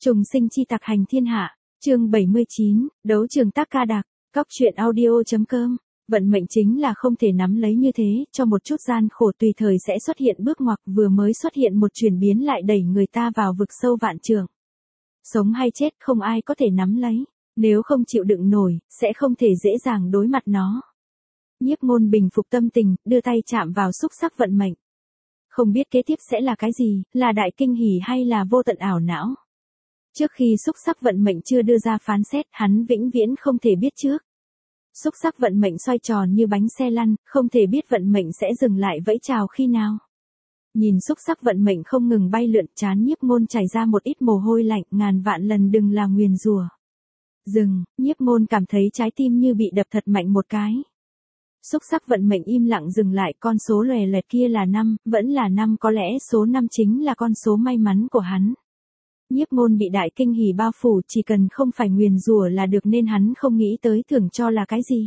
Trùng sinh chi tặc hành thiên hạ, chương 79, đấu trường tác ca đặc, cóc truyện audio.com. Vận mệnh chính là không thể nắm lấy như thế, cho một chút gian khổ tùy thời sẽ xuất hiện bước ngoặt, vừa mới xuất hiện một chuyển biến lại đẩy người ta vào vực sâu vạn trượng. Sống hay chết không ai có thể nắm lấy, nếu không chịu đựng nổi, sẽ không thể dễ dàng đối mặt nó. Nhiếp Ngôn bình phục tâm tình, đưa tay chạm vào xúc sắc vận mệnh. Không biết kế tiếp sẽ là cái gì, là đại kinh hỉ hay là vô tận ảo não. Trước khi xúc sắc vận mệnh chưa đưa ra phán xét, hắn vĩnh viễn không thể biết trước. Xúc sắc vận mệnh xoay tròn như bánh xe lăn, không thể biết vận mệnh sẽ dừng lại vẫy chào khi nào. Nhìn xúc sắc vận mệnh không ngừng bay lượn, trán Nhiếp Ngôn chảy ra một ít mồ hôi lạnh, ngàn vạn lần đừng là nguyền rủa. Dừng, Nhiếp Ngôn cảm thấy trái tim như bị đập thật mạnh một cái. Xúc sắc vận mệnh im lặng dừng lại, con số lòe loẹt kia là 5, vẫn là 5, có lẽ số 5 chính là con số may mắn của hắn. Nhiếp Ngôn bị đại kinh hỉ bao phủ, chỉ cần không phải nguyền rủa là được nên hắn không nghĩ tới thưởng cho là cái gì.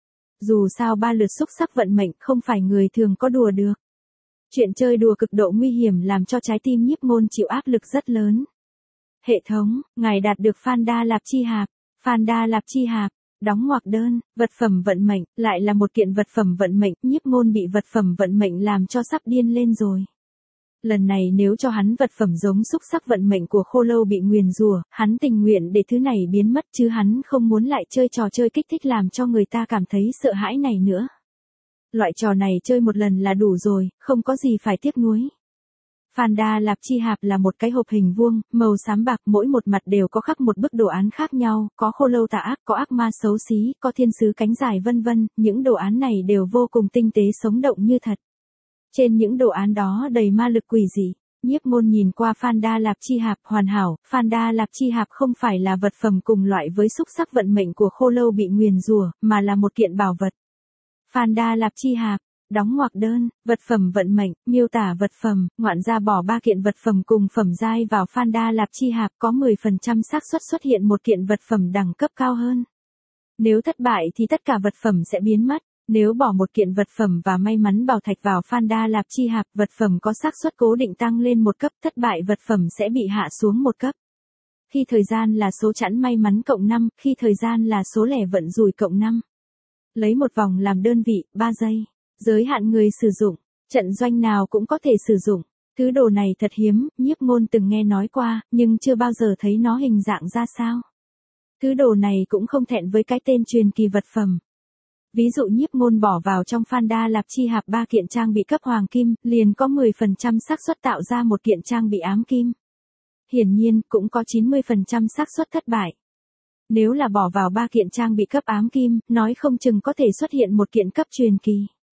Dù sao 3 lượt xúc sắc vận mệnh không phải người thường có đùa được. Chuyện chơi đùa cực độ nguy hiểm làm cho trái tim Nhiếp Ngôn chịu áp lực rất lớn. Hệ thống, ngài đạt được Phan Đa Lạp Chi Hạp. Phan Đa Lạp Chi Hạp. Đóng ngoặc đơn, vật phẩm vận mệnh, lại là một kiện vật phẩm vận mệnh, Nhiếp Ngôn bị vật phẩm vận mệnh làm cho sắp điên lên rồi. Lần này nếu cho hắn vật phẩm giống xúc sắc vận mệnh của Khô Lâu bị nguyền rủa, hắn tình nguyện để thứ này biến mất chứ hắn không muốn lại chơi trò chơi kích thích làm cho người ta cảm thấy sợ hãi này nữa. Loại trò này chơi một lần là đủ rồi, không có gì phải tiếc nuối. Phan Đa Lạp Chi Hạp là một cái hộp hình vuông, màu xám bạc, mỗi một mặt đều có khắc một bức đồ án khác nhau, có khô lâu tà ác, có ác ma xấu xí, có thiên sứ cánh dài vân vân, những đồ án này đều vô cùng tinh tế sống động như thật. Trên những đồ án đó đầy ma lực quỷ dị. Nhiếp Ngôn nhìn qua Phan Đa Lạp Chi Hạp, hoàn hảo, Phan Đa Lạp Chi Hạp không phải là vật phẩm cùng loại với xúc sắc vận mệnh của Khô Lâu bị nguyền rủa, mà là một kiện bảo vật. Phan Đa Lạp Chi Hạp. Đóng ngoặc đơn, vật phẩm vận mệnh, miêu tả vật phẩm, ngoạn gia bỏ 3 kiện vật phẩm cùng phẩm giai vào Phan Đa Lạp Chi Hạp, có 10% xác suất xuất hiện một kiện vật phẩm đẳng cấp cao hơn. Nếu thất bại thì tất cả vật phẩm sẽ biến mất. Nếu bỏ một kiện vật phẩm và may mắn bảo thạch vào Phan Đa Lạp Chi Hạp, vật phẩm có xác suất cố định tăng lên một cấp, thất bại vật phẩm sẽ bị hạ xuống một cấp. Khi thời gian là số chẵn may mắn cộng 5, khi thời gian là số lẻ vận rủi cộng 5. Lấy một vòng làm đơn vị, 3 giây. Giới hạn người sử dụng, trận doanh nào cũng có thể sử dụng. Thứ đồ này thật hiếm, Nhiếp Ngôn từng nghe nói qua, nhưng chưa bao giờ thấy nó hình dạng ra sao. Thứ đồ này cũng không thẹn với cái tên truyền kỳ vật phẩm. Ví dụ Nhiếp Ngôn bỏ vào trong Phan Đa Lạp Chi Hạp 3 kiện trang bị cấp hoàng kim, liền có 10% xác suất tạo ra một kiện trang bị ám kim. Hiển nhiên, cũng có 90% xác suất thất bại. Nếu là bỏ vào 3 kiện trang bị cấp ám kim, nói không chừng có thể xuất hiện một kiện cấp truyền kỳ.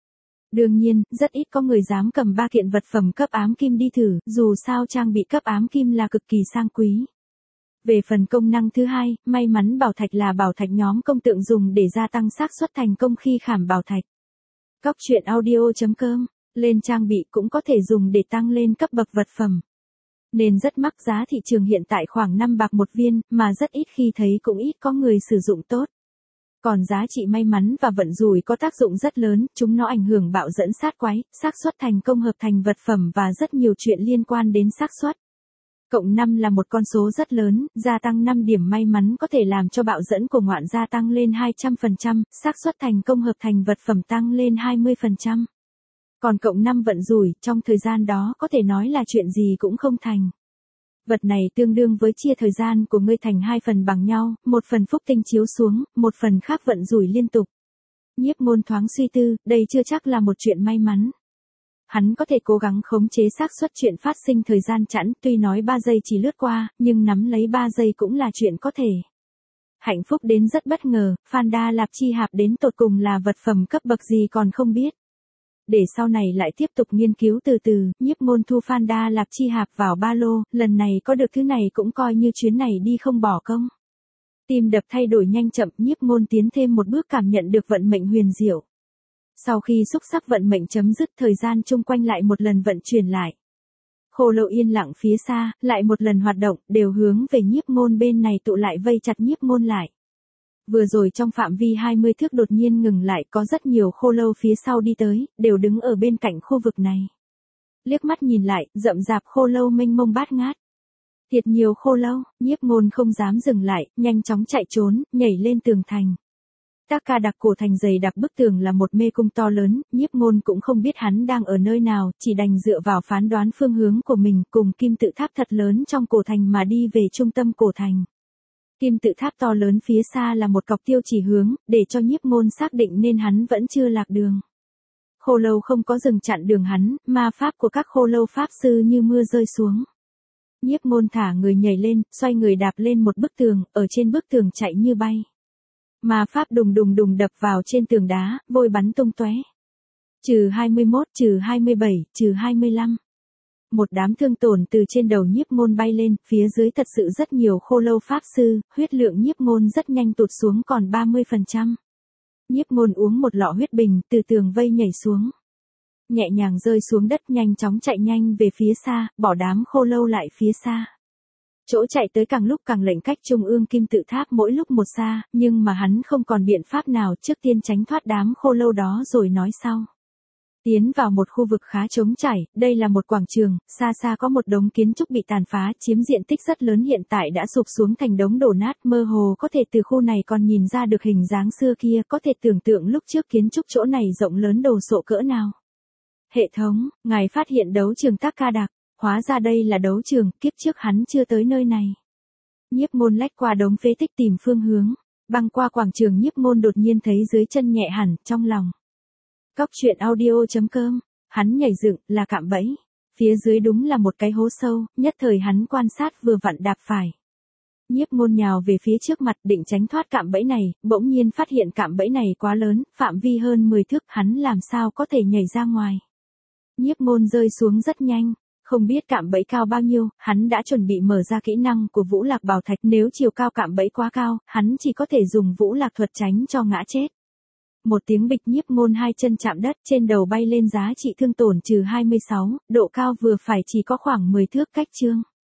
Đương nhiên, rất ít có người dám cầm 3 kiện vật phẩm cấp ám kim đi thử, dù sao trang bị cấp ám kim là cực kỳ sang quý. Về phần công năng thứ hai, may mắn bảo thạch là bảo thạch nhóm công tượng dùng để gia tăng xác suất thành công khi khảm bảo thạch. Cóc truyện audio.com, lên trang bị cũng có thể dùng để tăng lên cấp bậc vật phẩm. Nên rất mắc, giá thị trường hiện tại khoảng 5 bạc một viên, mà rất ít khi thấy cũng ít có người sử dụng tốt. Còn giá trị may mắn và vận rủi có tác dụng rất lớn, chúng nó ảnh hưởng bạo dẫn sát quái, xác suất thành công hợp thành vật phẩm và rất nhiều chuyện liên quan đến xác suất. Cộng 5 là một con số rất lớn, gia tăng 5 điểm may mắn có thể làm cho bạo dẫn của ngoạn gia tăng lên 200%, xác suất thành công hợp thành vật phẩm tăng lên 20%. Còn cộng 5 vận rủi, trong thời gian đó có thể nói là chuyện gì cũng không thành. Vật này tương đương với chia thời gian của ngươi thành 2 phần bằng nhau, một phần phúc tinh chiếu xuống, một phần khác vận rủi liên tục. Nhiếp Ngôn thoáng suy tư, đây chưa chắc là một chuyện may mắn. Hắn có thể cố gắng khống chế xác suất chuyện phát sinh thời gian chẵn, tuy nói 3 giây chỉ lướt qua, nhưng nắm lấy 3 giây cũng là chuyện có thể. Hạnh phúc đến rất bất ngờ, Phan Đa Lạp Chi Hạp đến tột cùng là vật phẩm cấp bậc gì còn không biết. Để sau này lại tiếp tục nghiên cứu từ từ, Nhiếp Ngôn thu Phan Đa Lạp Chi Hạp vào ba lô, lần này có được thứ này cũng coi như chuyến này đi không bỏ công. Tim đập thay đổi nhanh chậm, Nhiếp Ngôn tiến thêm một bước cảm nhận được vận mệnh huyền diệu. Sau khi xúc sắc vận mệnh chấm dứt, thời gian chung quanh lại một lần vận chuyển lại. Khô Lâu yên lặng phía xa, lại một lần hoạt động, đều hướng về Nhiếp Ngôn bên này tụ lại vây chặt Nhiếp Ngôn lại. Vừa rồi trong phạm vi 20 thước đột nhiên ngừng lại, có rất nhiều khô lâu phía sau đi tới, đều đứng ở bên cạnh khu vực này. Liếc mắt nhìn lại, rậm rạp khô lâu mênh mông bát ngát. Thiệt nhiều khô lâu, Nhiếp Ngôn không dám dừng lại, nhanh chóng chạy trốn, nhảy lên tường thành. Tác Ca Đặc cổ thành dày đặc bức tường là một mê cung to lớn, Nhiếp Ngôn cũng không biết hắn đang ở nơi nào, chỉ đành dựa vào phán đoán phương hướng của mình cùng kim tự tháp thật lớn trong cổ thành mà đi về trung tâm cổ thành. Kim tự tháp to lớn phía xa là một cọc tiêu chỉ hướng, để cho Nhiếp Ngôn xác định nên hắn vẫn chưa lạc đường. Khô lâu không có dừng chặn đường hắn, ma pháp của các khô lâu pháp sư như mưa rơi xuống. Nhiếp Ngôn thả người nhảy lên, xoay người đạp lên một bức tường, ở trên bức tường chạy như bay. Ma pháp đùng đùng đùng đập vào trên tường đá, vôi bắn tung tóe. -21, -27, -25. Một đám thương tổn từ trên đầu Nhiếp Ngôn bay lên, phía dưới thật sự rất nhiều khô lâu pháp sư, huyết lượng Nhiếp Ngôn rất nhanh tụt xuống còn 30%. Nhiếp Ngôn uống một lọ huyết bình, từ tường vây nhảy xuống. Nhẹ nhàng rơi xuống đất, nhanh chóng chạy nhanh về phía xa, bỏ đám khô lâu lại phía xa. Chỗ chạy tới càng lúc càng lệnh cách trung ương kim tự tháp mỗi lúc một xa, nhưng mà hắn không còn biện pháp nào, trước tiên tránh thoát đám khô lâu đó rồi nói sau. Tiến vào một khu vực khá trống trải, đây là một quảng trường, xa xa có một đống kiến trúc bị tàn phá, chiếm diện tích rất lớn, hiện tại đã sụp xuống thành đống đổ nát, mơ hồ có thể từ khu này còn nhìn ra được hình dáng xưa kia, có thể tưởng tượng lúc trước kiến trúc chỗ này rộng lớn đồ sộ cỡ nào. Hệ thống, ngài phát hiện đấu trường Tác Ca Đặc, hóa ra đây là đấu trường, kiếp trước hắn chưa tới nơi này. Nhiếp Ngôn lách qua đống phế tích tìm phương hướng, băng qua quảng trường, Nhiếp Ngôn đột nhiên thấy dưới chân nhẹ hẳn, trong lòng. Cóc truyện audio.com, hắn nhảy dựng, là cạm bẫy. Phía dưới đúng là một cái hố sâu, nhất thời hắn quan sát vừa vặn đạp phải. Nhiếp Ngôn nhào về phía trước mặt định tránh thoát cạm bẫy này, bỗng nhiên phát hiện cạm bẫy này quá lớn, phạm vi hơn 10 thước, hắn làm sao có thể nhảy ra ngoài. Nhiếp Ngôn rơi xuống rất nhanh, không biết cạm bẫy cao bao nhiêu, hắn đã chuẩn bị mở ra kỹ năng của Vũ Lạc Bảo Thạch, nếu chiều cao cạm bẫy quá cao, hắn chỉ có thể dùng Vũ Lạc thuật tránh cho ngã chết. Một tiếng bịch, Nhiếp Ngôn hai chân chạm đất, trên đầu bay lên, giá trị thương tổn -26, độ cao vừa phải, chỉ có khoảng 10 thước cách chương.